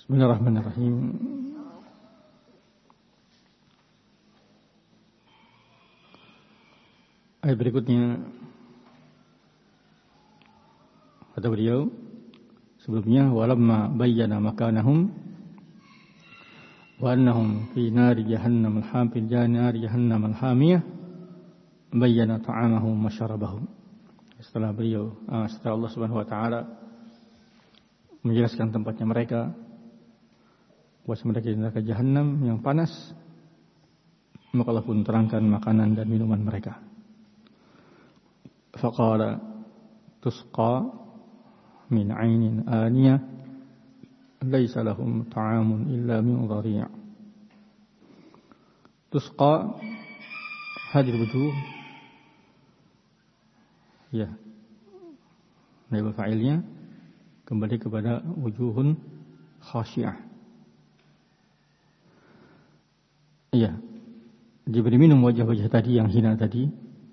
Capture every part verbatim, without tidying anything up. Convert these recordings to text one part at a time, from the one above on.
Bismillahirrahmanirrahim. Ayat berikutnya kata beliau sebelumnya, walamma bayyana makanahum wa annahum fi nari jahannam al-hamil nari jahannam al-hamiyah bayyana ta'amahum wa syarabahum. Setelah beliau setelah Allah Subhanahu wa taala menjelaskan tempatnya mereka, bahwa mereka di neraka jahanam yang panas, maka Allah pun terangkan makanan dan minuman mereka. Faqala tusqa min 'ainin aniyah laisa lahum ta'amun illa min dhari'. Tusqa hadir wujuh, ya, naib fa'ilnya kembali kepada wujuhun khasyi'ah. Iya, diberi minum wajah-wajah tadi yang hina tadi.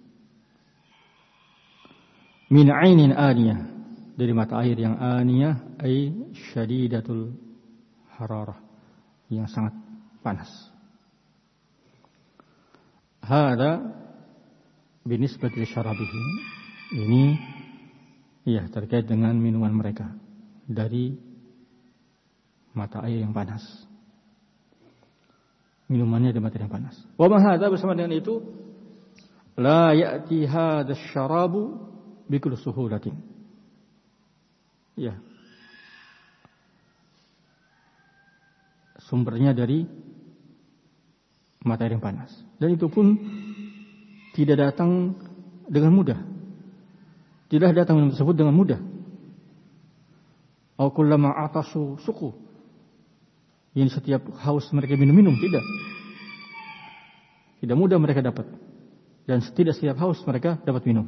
Min 'ainin aniyah, dari mata air yang aniyah, ay syadidatul hararah, yang sangat panas. Hada binisbati syarabihim, ini ya terkait dengan minuman mereka dari mata air yang panas. Minumannya dari mata air yang panas. Wa ma hadza, bersama dengan itu, la ya'ti hadza syarabu bikul suhulatin. Ya. Sumbernya dari mata air yang panas. Dan itu pun tidak datang dengan mudah. Tidak datang minum tersebut dengan mudah. Au kullama atasu suku. Yang setiap haus mereka minum-minum, tidak. Tidak mudah mereka dapat. Dan tidak setiap haus mereka dapat minum.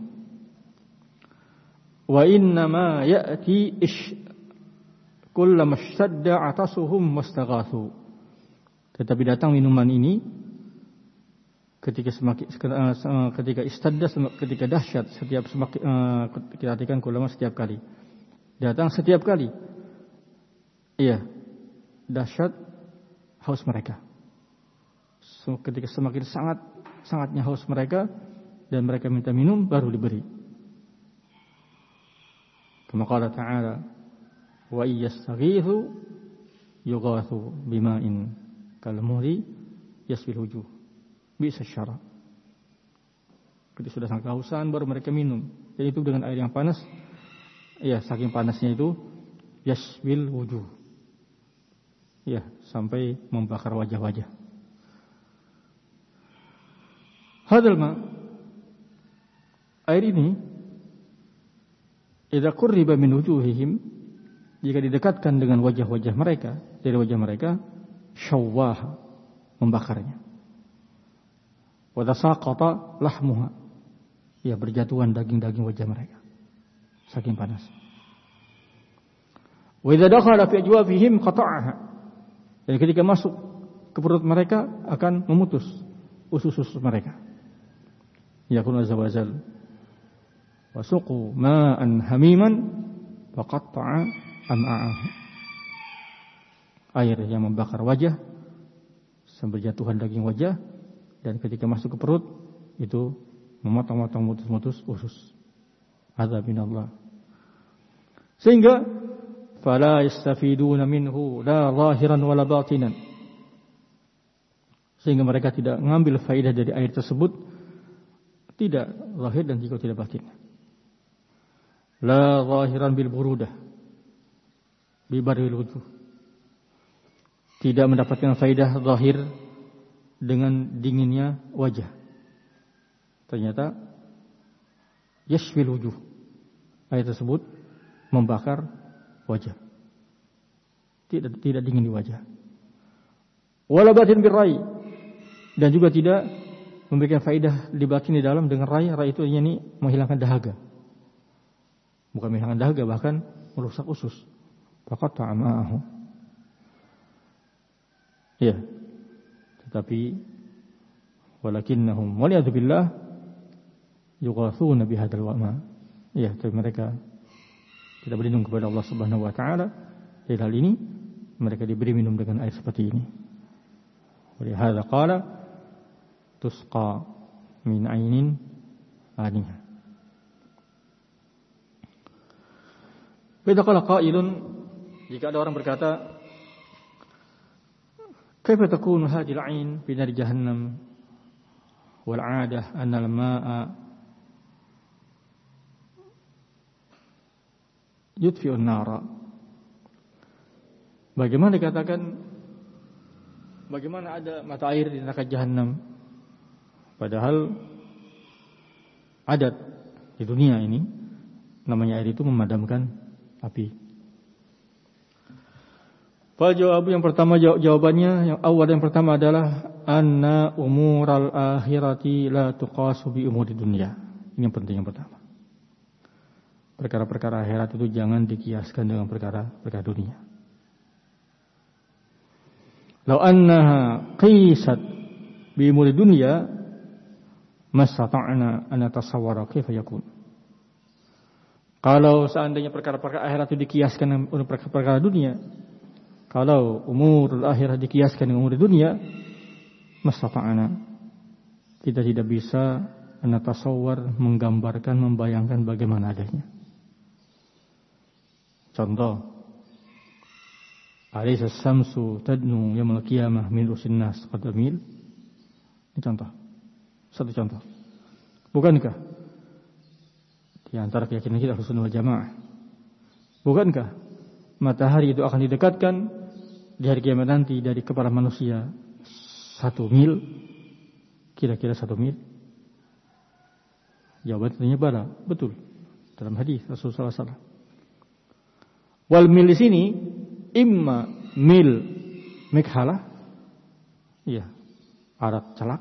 Wa inna ma ya'ti ish kullama ishtadda atasuhum wastaghathu. Tetapi datang minuman ini ketika semakin ketika istadda, ketika dahsyat, setiap semakin kita artikan kullama setiap kali. Datang setiap kali. Iya. Dahsyat haus mereka. Ketika semakin sangat sangatnya haus mereka dan mereka minta minum, baru diberi. Kama qala ta'ala, wa iyastaghithu yughathu bima'in kalmuhli yasbil wujuh bi'sa syarab. Ketika sudah sangat kehausan, baru mereka minum. Dan itu dengan air yang panas. Ya, saking panasnya itu yasbil wujuh. Ya, sampai membakar wajah-wajah. Hadal ma, air ini idza qurriba min wujuhihim, jika didekatkan dengan wajah-wajah mereka, dari wajah mereka, syawwah, membakarnya. Wa tasaqata lahmuha, ya, berjatuhan daging-daging wajah mereka saking panas. Wa idza dakhala fi ajwafihim qata'aha, dan ketika masuk ke perut mereka akan memutus usus-usus mereka. Yakun azza wa jal wa suqu ma'an hamiman faqatta'a am'a'ahu. Air yang membakar wajah sampai jatuhan daging wajah, dan ketika masuk ke perut itu memotong-motong, mutus-mutus usus. Azab minallah. Sehingga fala yastafiduna minhu la zahiran wala batinan, sehingga mereka tidak mengambil faedah dari air tersebut, tidak zahir dan juga tidak batin. La zahiran bil burudah bi baril wujuh, tidak mendapatkan faedah zahir dengan dinginnya wajah. Ternyata yashfil wujuh, air tersebut membakar wajah, tidak tidak dingin di wajah. Wala batin birrai, dan juga tidak memberikan faedah di batin di dalam dengan rai. Rai itu ini menghilangkan dahaga, bukan menghilangkan dahaga, bahkan merusak usus. Faqat ta'amahu. Ya, tetapi walakinnahum waliyadu billah yughathuna bihadzal wama. Ya, tapi mereka tidak berlindung kepada Allah Subhanahu wa taala dari hal ini, mereka diberi minum dengan air seperti ini. Walihada qala tusqa min ainin aniyah. Beda qala qailun, jika ada orang berkata, kaifa takunu hadhihi al-'ain fi nar jahannam wal 'adah anna al-ma'a yudfi'u an-nara. Bagaimana dikatakan, bagaimana ada mata air di neraka jahanam, padahal adat di dunia ini namanya air itu memadamkan api. Jawab yang pertama, jawabannya yang awal yang pertama adalah anna umural akhirati la tuqasu bi umuri dunya. Ini yang penting yang pertama. Perkara-perkara akhirat itu jangan dikiaskan dengan perkara-perkara dunia. Lau annaha qisat bi umuri dunya mastata'na an natasawwara kaifa yakun. Kalau seandainya perkara-perkara akhirat itu dikiaskan dengan perkara-perkara dunia, kalau umurul akhirat dikiaskan dengan umur dunia, mastata'na, kita tidak bisa natasawwar, menggambarkan, membayangkan bagaimana adanya. Contoh, alaysa samsu tadnu yaumil qiyamah min rusin nas qadamil. Ini contoh. Satu contoh. Bukankah di antara keyakinan kita Ahlussunnah wal Jamaah, bukankah matahari itu akan didekatkan di hari kiamat nanti dari kepala manusia satu mil, kira-kira satu mil? Jawabannya bala, betul. Dalam hadis Rasulullah sallallahu alaihi wasallam. Wal mil di sini imma mil mikhalah, iya, arat calak,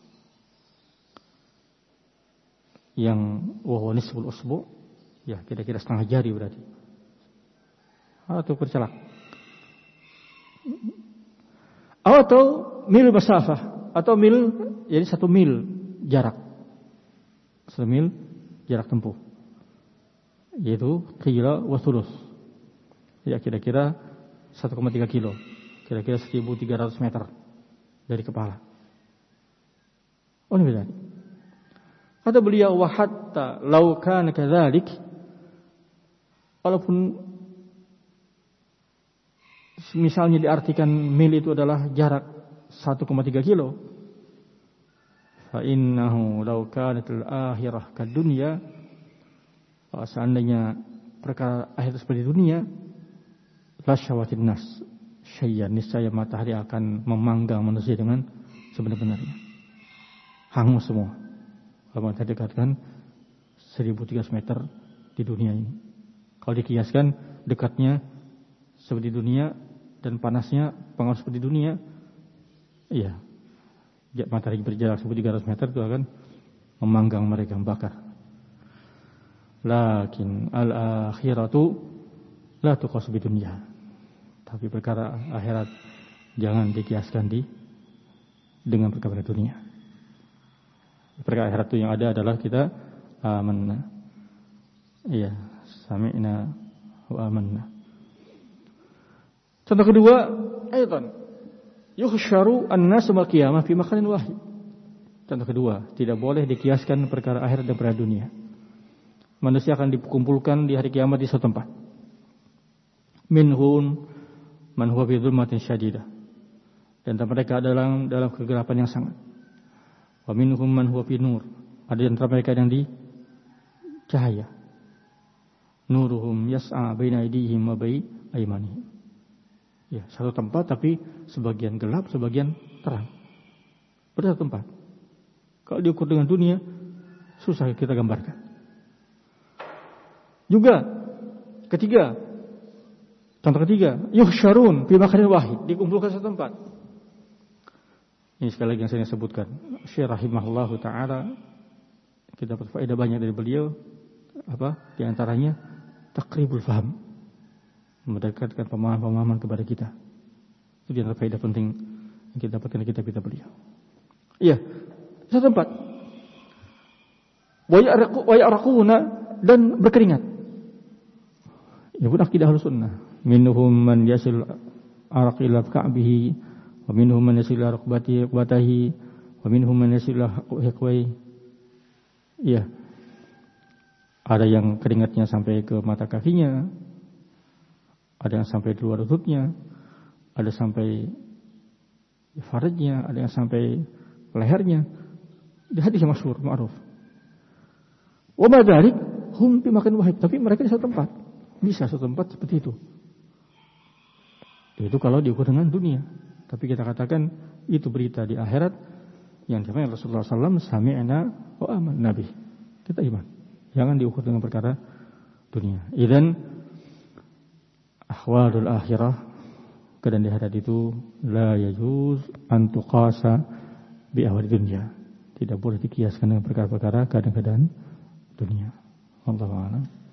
yang wahwa nisful usbu, ya kira-kira setengah jari berarti, atau percelak, atau mil masafah, atau mil, jadi satu mil jarak, satu mil jarak tempuh, yaitu qila wa thuluth, ya kira-kira satu koma tiga kilo, kira-kira seribu tiga ratus meter dari kepala. Oh ini beda. Kata beliau, wa hatta law kana kadzalik, walaupun misalnya diartikan mil itu adalah jarak satu koma tiga kilo, fa innahu law kanat al-akhirah kadunya, seandainya perkara akhir seperti dunia, lasyawatin nas syayyan, niscaya matahari akan memanggang manusia dengan sebenar-benarnya, hangus semua. Kalau matahari dekatkan seribu tiga ratus meter di dunia ini, kalau dikiaskan dekatnya seperti dunia dan panasnya pengaruh seperti dunia, iya, matahari berjarak seribu tiga ratus meter itu akan memanggang mereka, membakar. Lakin al-akhiratu la tuqasu bi dunya, tapi perkara akhirat jangan dikiaskan di dengan perkara dunia. Perkara akhirat itu yang ada adalah kita amanna, iya, sami'na wa amanna. Contoh kedua, ayatan yuhsyaru an-nasu mal qiyamah fi makanin wahid. Contoh kedua, tidak boleh dikiaskan perkara akhirat dan perkara dunia. Manusia akan dikumpulkan di hari kiamat di suatu tempat. Minhum man huwa fi dhulmatin syadidah, dan mereka adalah dalam kegelapan yang sangat. Wa minhum man huwa fi nur, ada di antara mereka yang di cahaya. Nuruhum yas'a baina aydihim wa bai aymanihim. Ya, satu tempat tapi sebagian gelap, sebagian terang. Pada satu tempat. Kalau diukur dengan dunia, susah kita gambarkan. Juga ketiga, contoh ketiga, yuhsyarun fi makanin wahid, dikumpulkan satu tempat. Ini sekali lagi yang saya sebutkan, Syekh rahimahullahu taala, kita dapat faedah banyak dari beliau. Apa? Di antaranya takribul faham, mendekatkan pemahaman-pemahaman kepada kita. Itu di antara faedah penting yang kita dapatkan dari kitab-kitab beliau. Iya, satu tempat. Wa ya'raquna, dan berkeringat. Ini pun akidah Ahlussunnah. Minhum man yasil araq ila ka'bihi, wa minhum man yasilu ila rukbatihi wa minhum man yasilu ila hiqwai. Iya. Ada yang keringatnya sampai ke mata kakinya, ada yang sampai di luar lututnya, ada sampai farajnya, ada yang sampai lehernya. Di hadis yang masyhur ma'ruf. Wa ma dzalik hum fi makan wahid, tapi mereka di satu tempat. Bisa satu tempat seperti itu. Itu kalau diukur dengan dunia. Tapi kita katakan itu berita di akhirat yang disampaikan Rasulullah sallallahu alaihi wasallam, sami'na wa amanna bih. Kita iman. Jangan diukur dengan perkara dunia. Idzan ahwalul akhirah, keadaan di akhirat itu la yajuz an tuqasa bi ahwal dunya. Tidak boleh dikiaskan dengan perkara-perkara keadaan-keadaan dunia. Wallahu a'lam.